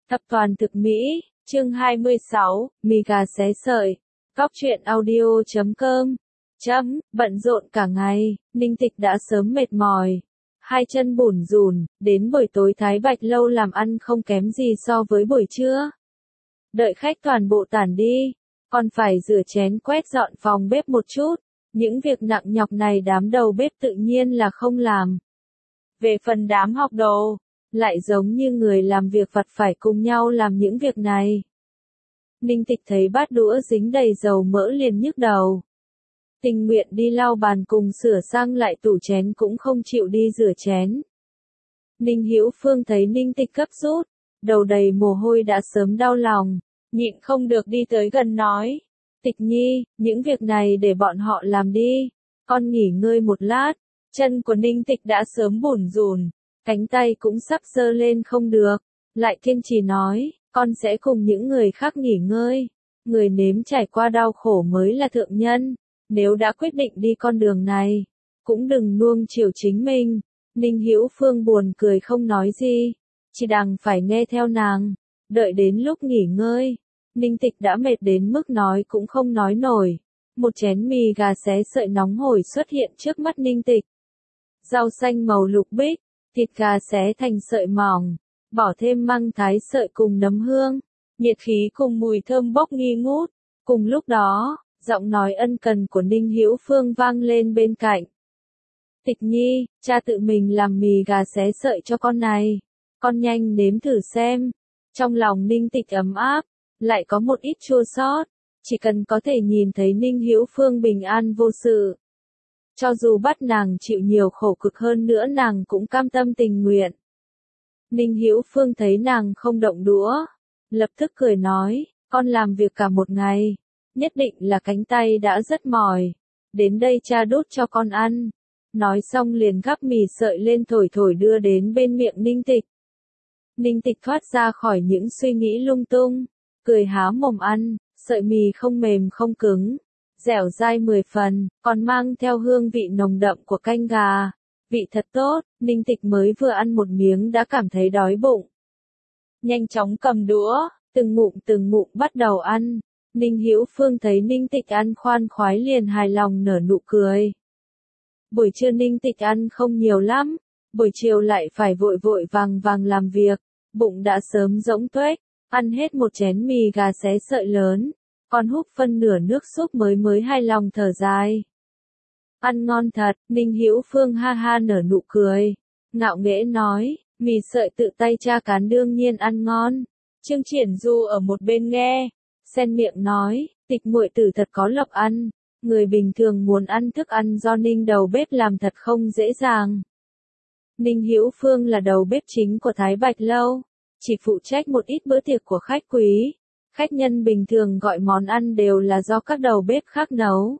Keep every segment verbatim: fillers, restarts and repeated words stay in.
Tập toàn thực Mỹ, chương hai mươi sáu, mì gà xé sợi. Cóc truyện audio chấm com. Chấm, bận rộn cả ngày, Ninh Tịch đã sớm mệt mỏi. Hai chân bủn rủn, đến buổi tối Thái Bạch Lâu làm ăn không kém gì so với buổi trưa. Đợi khách toàn bộ tản đi, còn phải rửa chén quét dọn phòng bếp một chút. Những việc nặng nhọc này đám đầu bếp tự nhiên là không làm. Về phần đám học đồ, lại giống như người làm việc vặt phải cùng nhau làm những việc này. Ninh Tịch thấy bát đũa dính đầy dầu mỡ liền nhức đầu. Tình nguyện đi lau bàn cùng sửa sang lại tủ chén cũng không chịu đi rửa chén. Ninh Hữu Phương thấy Ninh Tịch gấp rút, đầu đầy mồ hôi đã sớm đau lòng, nhịn không được đi tới gần nói. Tịch Nhi, những việc này để bọn họ làm đi, con nghỉ ngơi một lát. Chân của Ninh Tịch đã sớm bủn rủn, cánh tay cũng sắp giơ lên không được, lại kiên trì nói, con sẽ cùng những người khác nghỉ ngơi. Người nếm trải qua đau khổ mới là thượng nhân, nếu đã quyết định đi con đường này, cũng đừng nuông chiều chính mình. Ninh Hữu Phương buồn cười không nói gì, chỉ đành phải nghe theo nàng. Đợi đến lúc nghỉ ngơi, Ninh Tịch đã mệt đến mức nói cũng không nói nổi. Một chén mì gà xé sợi nóng hổi xuất hiện trước mắt Ninh Tịch. Rau xanh màu lục bích, thịt gà xé thành sợi mỏng, bỏ thêm măng thái sợi cùng nấm hương, nhiệt khí cùng mùi thơm bốc nghi ngút. Cùng lúc đó, giọng nói ân cần của Ninh Hữu Phương vang lên bên cạnh. Tịch Nhi, cha tự mình làm mì gà xé sợi cho con này, con nhanh nếm thử xem. Trong lòng Ninh Tịch ấm áp, lại có một ít chua xót, chỉ cần có thể nhìn thấy Ninh Hữu Phương bình an vô sự. Cho dù bắt nàng chịu nhiều khổ cực hơn nữa nàng cũng cam tâm tình nguyện. Ninh Hữu Phương thấy nàng không động đũa, lập tức cười nói, con làm việc cả một ngày, nhất định là cánh tay đã rất mỏi, đến đây cha đút cho con ăn. Nói xong liền gắp mì sợi lên thổi thổi đưa đến bên miệng Ninh Tịch. Ninh Tịch thoát ra khỏi những suy nghĩ lung tung, cười há mồm ăn, sợi mì không mềm không cứng, dẻo dai mười phần, còn mang theo hương vị nồng đậm của canh gà. Vị thật tốt, Ninh Tịch mới vừa ăn một miếng đã cảm thấy đói bụng. Nhanh chóng cầm đũa, từng ngụm từng ngụm bắt đầu ăn. Ninh Hữu Phương thấy Ninh Tịch ăn khoan khoái liền hài lòng nở nụ cười. Buổi trưa Ninh Tịch ăn không nhiều lắm, buổi chiều lại phải vội vội vàng vàng làm việc, bụng đã sớm rỗng tuếch, ăn hết một chén mì gà xé sợi lớn, còn húp phân nửa nước súp mới mới hài lòng thở dài. Ăn ngon thật, Ninh Hữu Phương ha ha nở nụ cười, ngạo nghễ nói, mì sợi tự tay cha cán đương nhiên ăn ngon. Trương Triển Du ở một bên nghe, xen miệng nói, Tịch muội tử thật có lộc ăn, người bình thường muốn ăn thức ăn do Ninh đầu bếp làm thật không dễ dàng. Ninh Hữu Phương là đầu bếp chính của Thái Bạch Lâu, chỉ phụ trách một ít bữa tiệc của khách quý, khách nhân bình thường gọi món ăn đều là do các đầu bếp khác nấu.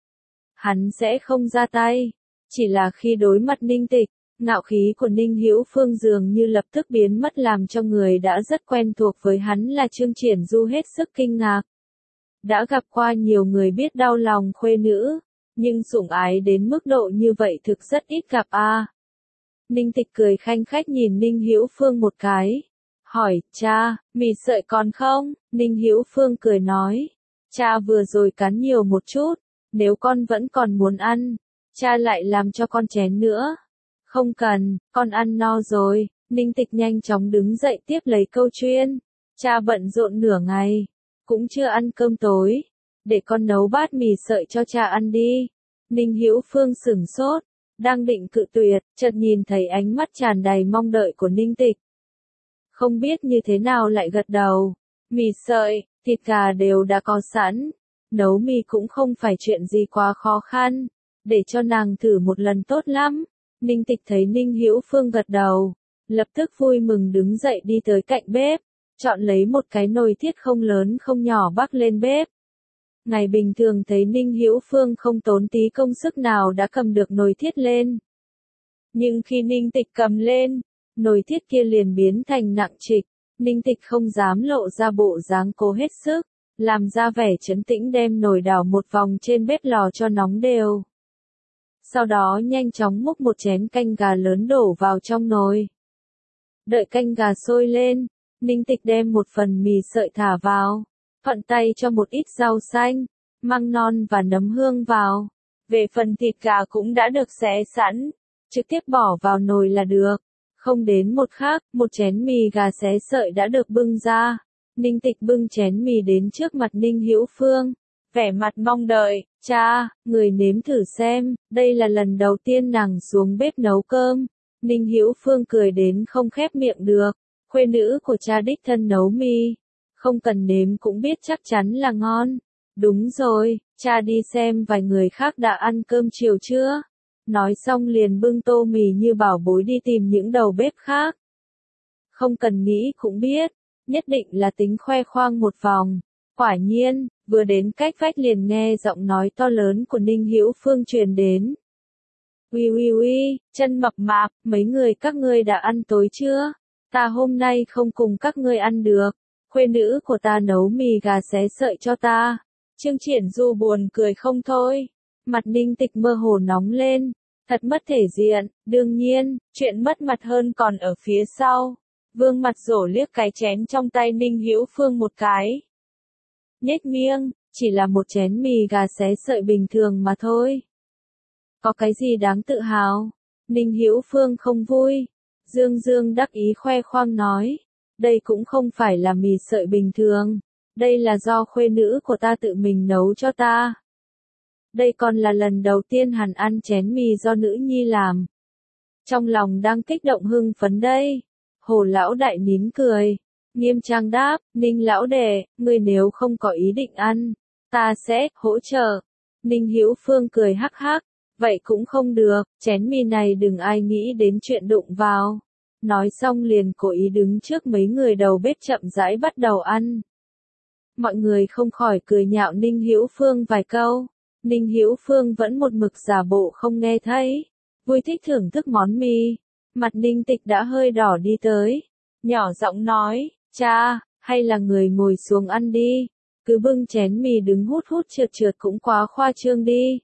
Hắn sẽ không ra tay, chỉ là khi đối mặt Ninh Tịch, ngạo khí của Ninh Hữu Phương dường như lập tức biến mất làm cho người đã rất quen thuộc với hắn là Trương Triển Du hết sức kinh ngạc. Đã gặp qua nhiều người biết đau lòng khuê nữ, nhưng sủng ái đến mức độ như vậy thực rất ít gặp a. À. Ninh Tịch cười khanh khách nhìn Ninh Hữu Phương một cái, hỏi, cha, mì sợi còn không? Ninh Hữu Phương cười nói, cha vừa rồi cắn nhiều một chút, nếu con vẫn còn muốn ăn, cha lại làm cho con chén nữa. Không cần, con ăn no rồi. Ninh Tịch nhanh chóng đứng dậy tiếp lấy câu chuyện. Cha bận rộn nửa ngày, cũng chưa ăn cơm tối, để con nấu bát mì sợi cho cha ăn đi. Ninh Hữu Phương sửng sốt, đang định cự tuyệt, chợt nhìn thấy ánh mắt tràn đầy mong đợi của Ninh Tịch. Không biết như thế nào lại gật đầu. Mì sợi, thịt gà đều đã có sẵn, nấu mì cũng không phải chuyện gì quá khó khăn, để cho nàng thử một lần tốt lắm. Ninh Tịch thấy Ninh Hữu Phương gật đầu, lập tức vui mừng đứng dậy đi tới cạnh bếp, chọn lấy một cái nồi thiết không lớn không nhỏ bắc lên bếp. Ngày bình thường thấy Ninh Hữu Phương không tốn tí công sức nào đã cầm được nồi thiết lên. Nhưng khi Ninh Tịch cầm lên, nồi thiết kia liền biến thành nặng trịch. Ninh Tịch không dám lộ ra bộ dáng cố hết sức, làm ra vẻ trấn tĩnh đem nồi đảo một vòng trên bếp lò cho nóng đều. Sau đó nhanh chóng múc một chén canh gà lớn đổ vào trong nồi. Đợi canh gà sôi lên, Ninh Tịch đem một phần mì sợi thả vào, thuận tay cho một ít rau xanh, măng non và nấm hương vào. Về phần thịt gà cũng đã được xé sẵn, trực tiếp bỏ vào nồi là được. Không đến một khắc, một chén mì gà xé sợi đã được bưng ra. Ninh Tịch bưng chén mì đến trước mặt Ninh Hữu Phương, vẻ mặt mong đợi, cha, người nếm thử xem, đây là lần đầu tiên nàng xuống bếp nấu cơm. Ninh Hữu Phương cười đến không khép miệng được, khuê nữ của cha đích thân nấu mì, không cần nếm cũng biết chắc chắn là ngon. Đúng rồi, cha đi xem vài người khác đã ăn cơm chiều chưa? Nói xong liền bưng tô mì như bảo bối đi tìm những đầu bếp khác. Không cần nghĩ cũng biết, nhất định là tính khoe khoang một vòng. Quả nhiên, vừa đến cách vách liền nghe giọng nói to lớn của Ninh Hữu Phương truyền đến. Uy uy uy, chân mập mạp, mấy người các ngươi đã ăn tối chưa? Ta hôm nay không cùng các ngươi ăn được. Khuê nữ của ta nấu mì gà xé sợi cho ta. Trương Triển Du buồn cười không thôi. Mặt Ninh Tịch mơ hồ nóng lên. Thật mất thể diện, đương nhiên, chuyện mất mặt hơn còn ở phía sau. Vương Mặt Rổ liếc cái chén trong tay Ninh Hữu Phương một cái. Nhếch miệng, chỉ là một chén mì gà xé sợi bình thường mà thôi. Có cái gì đáng tự hào? Ninh Hữu Phương không vui. Dương Dương đắc ý khoe khoang nói. Đây cũng không phải là mì sợi bình thường. Đây là do khuê nữ của ta tự mình nấu cho ta. Đây còn là lần đầu tiên hắn ăn chén mì do nữ nhi làm. Trong lòng đang kích động hưng phấn đây. Hồ lão đại nín cười. Nghiêm trang đáp, Ninh lão đệ, ngươi nếu không có ý định ăn, ta sẽ hỗ trợ. Ninh Hữu Phương cười hắc hắc. Vậy cũng không được, chén mì này đừng ai nghĩ đến chuyện đụng vào. Nói xong liền cố ý đứng trước mấy người đầu bếp chậm rãi bắt đầu ăn. Mọi người không khỏi cười nhạo Ninh Hữu Phương vài câu. Ninh Hữu Phương vẫn một mực giả bộ không nghe thấy, vui thích thưởng thức món mì. Mặt Ninh Tịch đã hơi đỏ đi tới, nhỏ giọng nói, cha, hay là người ngồi xuống ăn đi, cứ bưng chén mì đứng hút hút trượt trượt cũng quá khoa trương đi.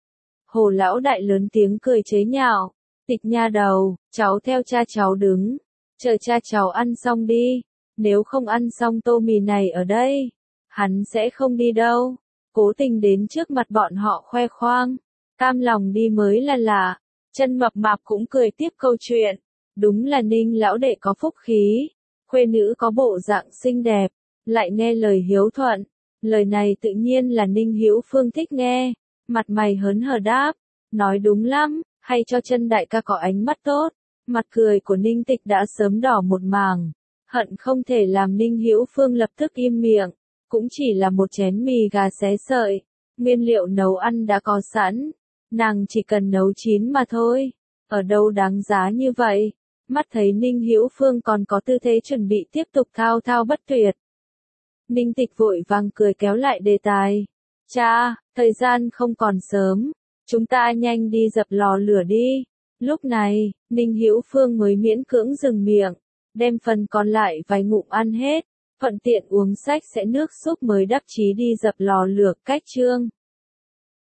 Hồ lão đại lớn tiếng cười chế nhạo, Tịch nha đầu, cháu theo cha cháu đứng, chờ cha cháu ăn xong đi, nếu không ăn xong tô mì này ở đây, hắn sẽ không đi đâu. Cố tình đến trước mặt bọn họ khoe khoang, cam lòng đi mới là lạ. Chân mập mạp cũng cười tiếp câu chuyện, đúng là Ninh lão đệ có phúc khí, khuê nữ có bộ dạng xinh đẹp, lại nghe lời hiếu thuận. Lời này tự nhiên là Ninh Hữu Phương thích nghe, mặt mày hớn hở đáp, nói đúng lắm, hay cho chân đại ca có ánh mắt tốt. Mặt cười của Ninh Tịch đã sớm đỏ một màng, hận không thể làm Ninh Hữu Phương lập tức im miệng. Cũng chỉ là một chén mì gà xé sợi, nguyên liệu nấu ăn đã có sẵn, nàng chỉ cần nấu chín mà thôi, ở đâu đáng giá như vậy. Mắt thấy Ninh Hữu Phương còn có tư thế chuẩn bị tiếp tục thao thao bất tuyệt. Ninh Tịch vội vàng cười kéo lại đề tài. Cha, thời gian không còn sớm, chúng ta nhanh đi dập lò lửa đi. Lúc này, Ninh Hữu Phương mới miễn cưỡng dừng miệng, đem phần còn lại vài ngụm ăn hết. Thuận tiện uống sách sẽ nước súp mới đắc chí đi dập lò lửa cách chương.